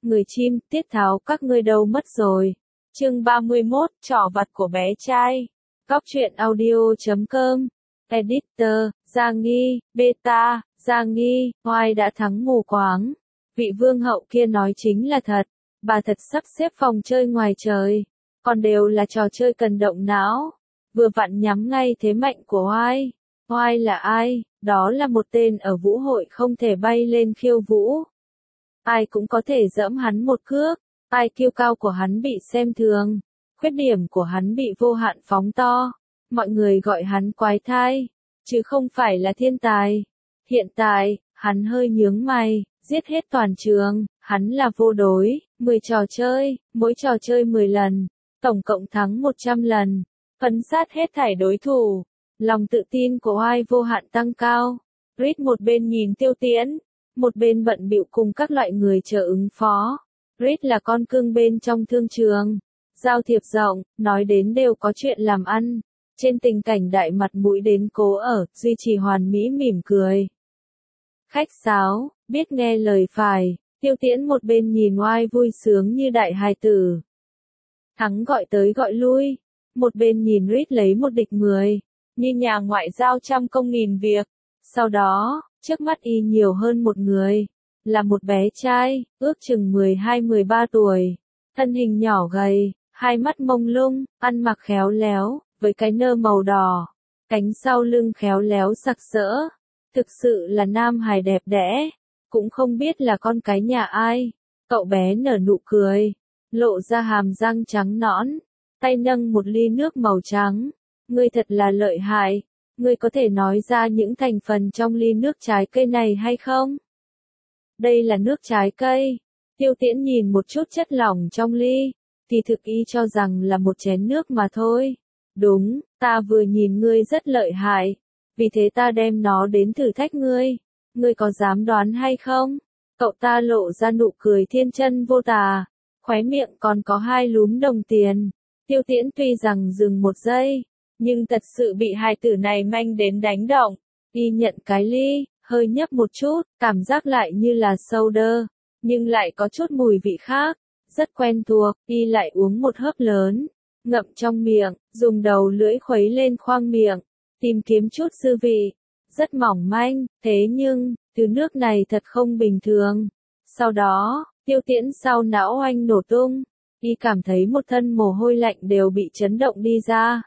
người chim, tiết tháo các ngươi đâu mất rồi. Chương 31, trò vặt của bé trai. Góc truyện audio.com. Editor, Giang Nghi, Beta, Giang Nghi, oai đã thắng mù quáng. Vị vương hậu kia nói chính là thật. Bà thật sắp xếp phòng chơi ngoài trời. Còn đều là trò chơi cần động não. Vừa vặn nhắm ngay thế mạnh của oai. Oai là ai? Đó là một tên ở vũ hội không thể bay lên khiêu vũ. Ai cũng có thể giẫm hắn một cước. Ai kiêu cao của hắn bị xem thường. Khuyết điểm của hắn bị vô hạn phóng to. Mọi người gọi hắn quái thai, chứ không phải là thiên tài. Hiện tại, hắn hơi nhướng mày, giết hết toàn trường, hắn là vô đối, 10 trò chơi, mỗi trò chơi 10 lần, tổng cộng thắng 100 lần, phấn sát hết thảy đối thủ. Lòng tự tin của oai vô hạn tăng cao. Reed một bên nhìn Tiêu Tiễn, một bên bận bịu cùng các loại người chờ ứng phó. Reed là con cưng bên trong thương trường, giao thiệp rộng, nói đến đều có chuyện làm ăn. Trên tình cảnh đại mặt mũi đến cố ở, duy trì hoàn mỹ mỉm cười. Khách sáo, biết nghe lời phải, Tiêu Tiễn một bên nhìn oai vui sướng như đại hài tử. Thắng gọi tới gọi lui, một bên nhìn Reed lấy một địch 10, như nhà ngoại giao trăm công nghìn việc. Sau đó, trước mắt y nhiều hơn một người, là một bé trai, ước chừng 12-13 tuổi, thân hình nhỏ gầy, hai mắt mông lung, ăn mặc khéo léo, với cái nơ màu đỏ, cánh sau lưng khéo léo sặc sỡ, thực sự là nam hài đẹp đẽ, cũng không biết là con cái nhà ai. Cậu bé nở nụ cười, lộ ra hàm răng trắng nõn, tay nâng một ly nước màu trắng. Ngươi thật là lợi hại, ngươi có thể nói ra những thành phần trong ly nước trái cây này hay không? Đây là nước trái cây. Tiêu Tiễn nhìn một chút chất lỏng trong ly, thì thực y cho rằng là một chén nước mà thôi. Đúng, ta vừa nhìn ngươi rất lợi hại, vì thế ta đem nó đến thử thách ngươi. Ngươi có dám đoán hay không? Cậu ta lộ ra nụ cười thiên chân vô tà, khóe miệng còn có hai lúm đồng tiền. Tiêu Tiễn tuy rằng dừng một giây, nhưng thật sự bị hai tử này manh đến đánh động. Y nhận cái ly, hơi nhấp một chút, cảm giác lại như là soda, nhưng lại có chút mùi vị khác, rất quen thuộc. Y lại uống một hớp lớn, ngậm trong miệng, dùng đầu lưỡi khuấy lên khoang miệng, tìm kiếm chút dư vị. Rất mỏng manh, thế nhưng, thứ nước này thật không bình thường. Sau đó, Tiêu Tiễn sau não oanh nổ tung, y cảm thấy một thân mồ hôi lạnh đều bị chấn động đi ra.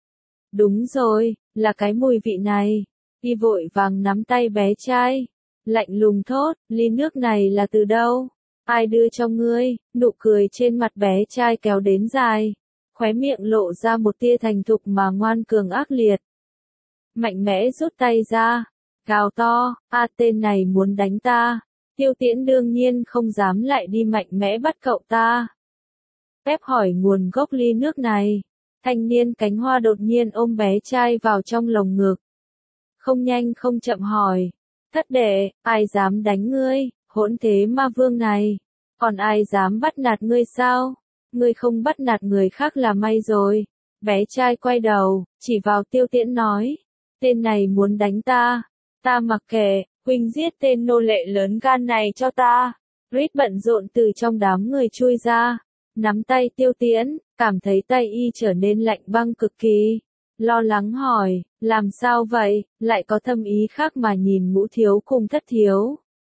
Đúng rồi, là cái mùi vị này. Y vội vàng nắm tay bé trai, lạnh lùng thốt, ly nước này là từ đâu? Ai đưa cho ngươi? Nụ cười trên mặt bé trai kéo đến dài, khóe miệng lộ ra một tia thành thục mà ngoan cường ác liệt. Mạnh mẽ rút tay ra, gào to, tên này muốn đánh ta. Tiêu Tiễn đương nhiên không dám lại đi mạnh mẽ bắt cậu ta. Phép hỏi nguồn gốc ly nước này. Thanh niên cánh hoa đột nhiên ôm bé trai vào trong lồng ngực. Không nhanh không chậm hỏi. Thất đệ, ai dám đánh ngươi, hỗn thế ma vương này? Còn ai dám bắt nạt ngươi sao? Ngươi không bắt nạt người khác là may rồi. Bé trai quay đầu, chỉ vào Tiêu Tiễn nói. Tên này muốn đánh ta. Ta mặc kệ, huynh giết tên nô lệ lớn gan này cho ta. Reed bận rộn từ trong đám người chui ra, nắm tay Tiêu Tiễn, cảm thấy tay y trở nên lạnh băng cực kỳ. Lo lắng hỏi, làm sao vậy, lại có thâm ý khác mà nhìn Ngũ thiếu cùng Thất thiếu.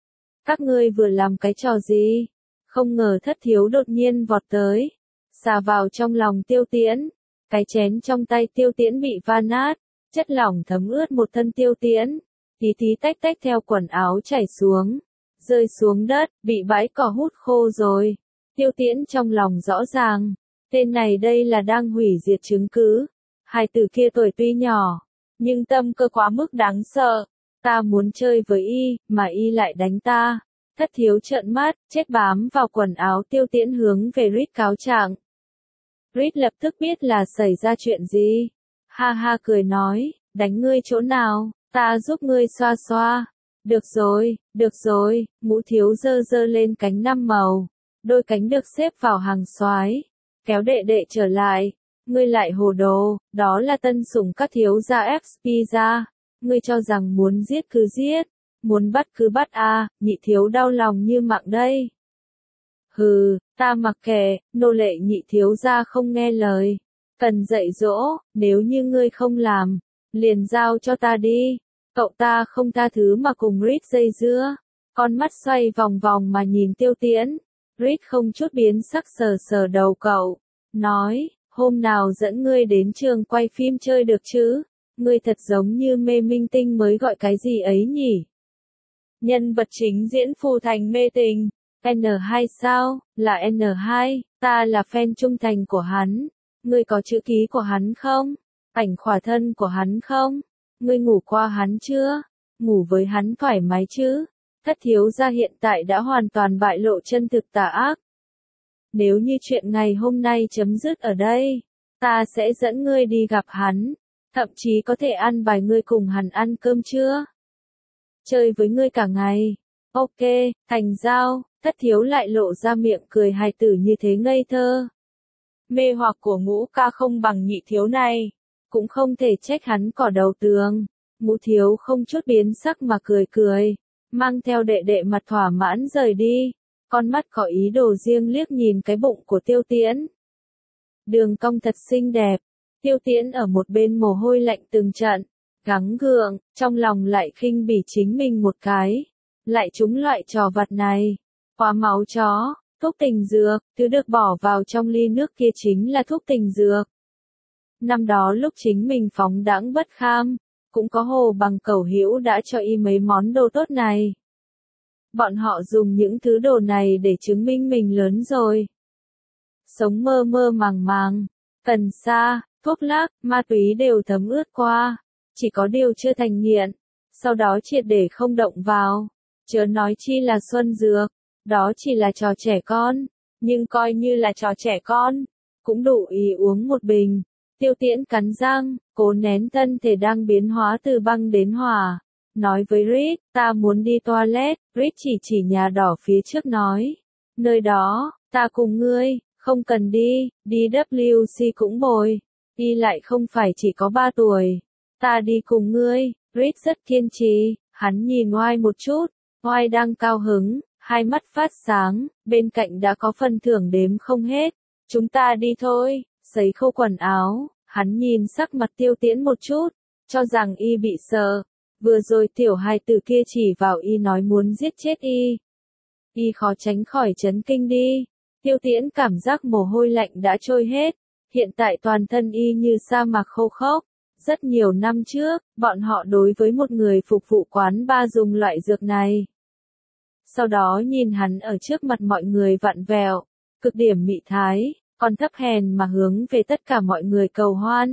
Các ngươi vừa làm cái trò gì? Không ngờ Thất thiếu đột nhiên vọt tới, xà vào trong lòng Tiêu Tiễn. Cái chén trong tay Tiêu Tiễn bị va nát, chất lỏng thấm ướt một thân Tiêu Tiễn, tí tí tách tách theo quần áo chảy xuống, rơi xuống đất, bị bãi cỏ hút khô rồi. Tiêu Tiễn trong lòng rõ ràng, tên này đây là đang hủy diệt chứng cứ. Hai từ kia tuổi tuy nhỏ, nhưng tâm cơ quá mức đáng sợ. Ta muốn chơi với y, mà y lại đánh ta. Thất thiếu trợn mắt, chết bám vào quần áo Tiêu Tiễn hướng về Reed cáo trạng. Reed lập tức biết là xảy ra chuyện gì. Ha ha cười nói, đánh ngươi chỗ nào, ta giúp ngươi xoa xoa. Được rồi, Ngũ thiếu giơ giơ lên cánh năm màu. Đôi cánh được xếp vào hàng soái, kéo đệ đệ trở lại. Ngươi lại hồ đồ, đó là tân sủng các thiếu gia XP ra. Ngươi cho rằng muốn giết cứ giết, muốn bắt cứ bắt à, nhị thiếu đau lòng như mạng đây. Hừ, ta mặc kệ, nô lệ nhị thiếu gia không nghe lời. Cần dạy dỗ, nếu như ngươi không làm, liền giao cho ta đi. Cậu ta không tha thứ mà cùng Reed dây dưa. Con mắt xoay vòng vòng mà nhìn Tiêu Tiễn. Reed không chút biến sắc sờ sờ đầu cậu. Nói, hôm nào dẫn ngươi đến trường quay phim chơi được chứ? Ngươi thật giống như mê minh tinh mới gọi cái gì ấy nhỉ? Nhân vật chính diễn phù thành mê tình. N2 sao? Là N2, ta là fan trung thành của hắn. Ngươi có chữ ký của hắn không? Ảnh khỏa thân của hắn không? Ngươi ngủ qua hắn chưa? Ngủ với hắn thoải mái chứ? Thất thiếu gia hiện tại đã hoàn toàn bại lộ chân thực tà ác. Nếu như chuyện ngày hôm nay chấm dứt ở đây, ta sẽ dẫn ngươi đi gặp hắn, thậm chí có thể ăn bài ngươi cùng hắn ăn cơm trưa. Chơi với ngươi cả ngày. Ok, thành giao, thất thiếu lại lộ ra miệng cười hài tử như thế ngây thơ. Mê hoặc của Ngũ ca không bằng nhị thiếu này, cũng không thể trách hắn cỏ đầu tường. Ngũ thiếu không chút biến sắc mà cười cười, mang theo đệ đệ mặt thỏa mãn rời đi, con mắt có ý đồ riêng liếc nhìn cái bụng của Tiêu Tiễn. Đường cong thật xinh đẹp, Tiêu Tiễn ở một bên mồ hôi lạnh từng trận, gắng gượng, trong lòng lại khinh bỉ chính mình một cái, lại trúng loại trò vặt này. Hóa máu chó, thuốc tình dược, thứ được bỏ vào trong ly nước kia chính là thuốc tình dược. Năm đó lúc chính mình phóng đãng bất kham, cũng có Hồ Bằng Cẩu Hữu đã cho y mấy món đồ tốt này. Bọn họ dùng những thứ đồ này để chứng minh mình lớn rồi. Sống mơ mơ màng màng, cần sa, thuốc lắc, ma túy đều thấm ướt qua, chỉ có điều chưa thành nghiện, sau đó triệt để không động vào, chớ nói chi là xuân dược, đó chỉ là trò trẻ con, nhưng coi như là trò trẻ con, cũng đủ ý uống một bình. Tiêu Tiễn cắn răng, cố nén thân thể đang biến hóa từ băng đến hỏa, nói với Reed, ta muốn đi toilet. Reed chỉ nhà đỏ phía trước nói, nơi đó, ta cùng ngươi, không cần đi, đi WC cũng bồi, đi lại không phải chỉ có 3 tuổi, ta đi cùng ngươi. Reed rất kiên trì, hắn nhìn Oai một chút, Oai đang cao hứng, hai mắt phát sáng, bên cạnh đã có phần thưởng đếm không hết, chúng ta đi thôi. Sấy khô quần áo, hắn nhìn sắc mặt Tiêu Tiễn một chút, cho rằng y bị sợ. Vừa rồi tiểu hài tử kia chỉ vào y nói muốn giết chết y. Y khó tránh khỏi chấn kinh đi. Tiêu Tiễn cảm giác mồ hôi lạnh đã trôi hết. Hiện tại toàn thân y như sa mạc khô khốc. Rất nhiều năm trước, bọn họ đối với một người phục vụ quán bar dùng loại dược này. Sau đó nhìn hắn ở trước mặt mọi người vặn vẹo, cực điểm mị thái. Còn thấp hèn mà hướng về tất cả mọi người cầu hoan.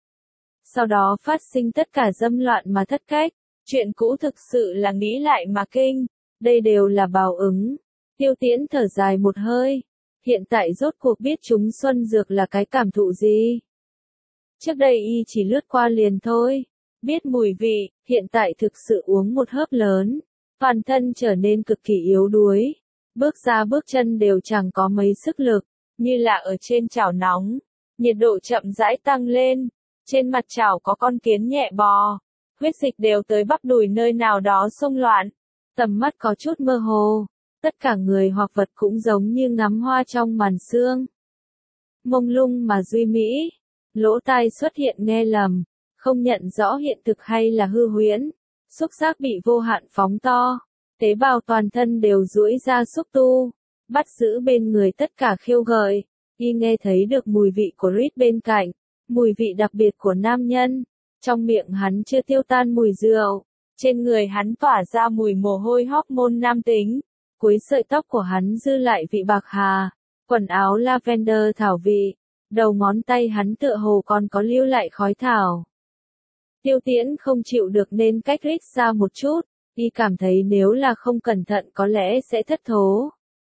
Sau đó phát sinh tất cả dâm loạn mà thất cách, chuyện cũ thực sự là nghĩ lại mà kinh, đây đều là báo ứng. Tiêu Tiễn thở dài một hơi, hiện tại rốt cuộc biết chúng xuân dược là cái cảm thụ gì. Trước đây y chỉ lướt qua liền thôi, biết mùi vị, hiện tại thực sự uống một hớp lớn, toàn thân trở nên cực kỳ yếu đuối, bước ra bước chân đều chẳng có mấy sức lực. Như là ở trên chảo nóng, nhiệt độ chậm rãi tăng lên, trên mặt chảo có con kiến nhẹ bò, huyết dịch đều tới bắp đùi nơi nào đó xông loạn, tầm mắt có chút mơ hồ, tất cả người hoặc vật cũng giống như ngắm hoa trong màn sương. Mông lung mà duy mỹ, lỗ tai xuất hiện nghe lầm, không nhận rõ hiện thực hay là hư huyễn, xúc giác bị vô hạn phóng to, tế bào toàn thân đều duỗi ra xúc tu. Bắt giữ bên người tất cả khiêu gợi, y nghe thấy được mùi vị của Reed bên cạnh, mùi vị đặc biệt của nam nhân, trong miệng hắn chưa tiêu tan mùi rượu, trên người hắn tỏa ra mùi mồ hôi hormone nam tính, cuối sợi tóc của hắn dư lại vị bạc hà, quần áo lavender thảo vị, đầu ngón tay hắn tựa hồ còn có lưu lại khói thảo. Tiêu Tiễn không chịu được nên cách Reed ra một chút, y cảm thấy nếu là không cẩn thận có lẽ sẽ thất thố.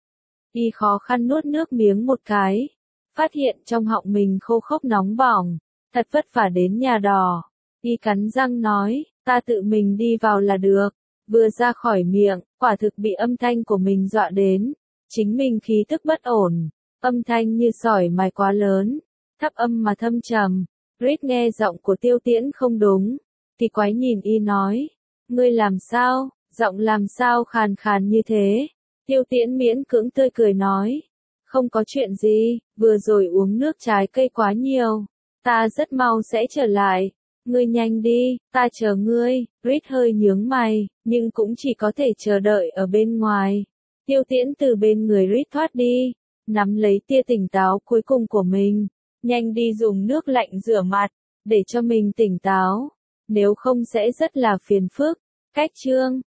Y khó khăn nuốt nước miếng một cái, phát hiện trong họng mình khô khốc nóng bỏng, thật vất vả đến nhà đỏ. Y cắn răng nói, ta tự mình đi vào là được, vừa ra khỏi miệng, quả thực bị âm thanh của mình dọa đến, chính mình khí tức bất ổn, âm thanh như sỏi mài quá lớn, thấp âm mà thâm trầm. Reed nghe giọng của Tiêu Tiễn không đúng, thì quái nhìn y nói, ngươi làm sao, giọng làm sao khàn khàn như thế. Tiêu Tiễn miễn cưỡng tươi cười nói. Không có chuyện gì, vừa rồi uống nước trái cây quá nhiều. Ta rất mau sẽ trở lại. Ngươi nhanh đi, ta chờ ngươi. Reed hơi nhướng mày, nhưng cũng chỉ có thể chờ đợi ở bên ngoài. Tiêu Tiễn từ bên người Reed thoát đi, nắm lấy tia tỉnh táo cuối cùng của mình. Nhanh đi dùng nước lạnh rửa mặt, để cho mình tỉnh táo. Nếu không sẽ rất là phiền phức. Cách chương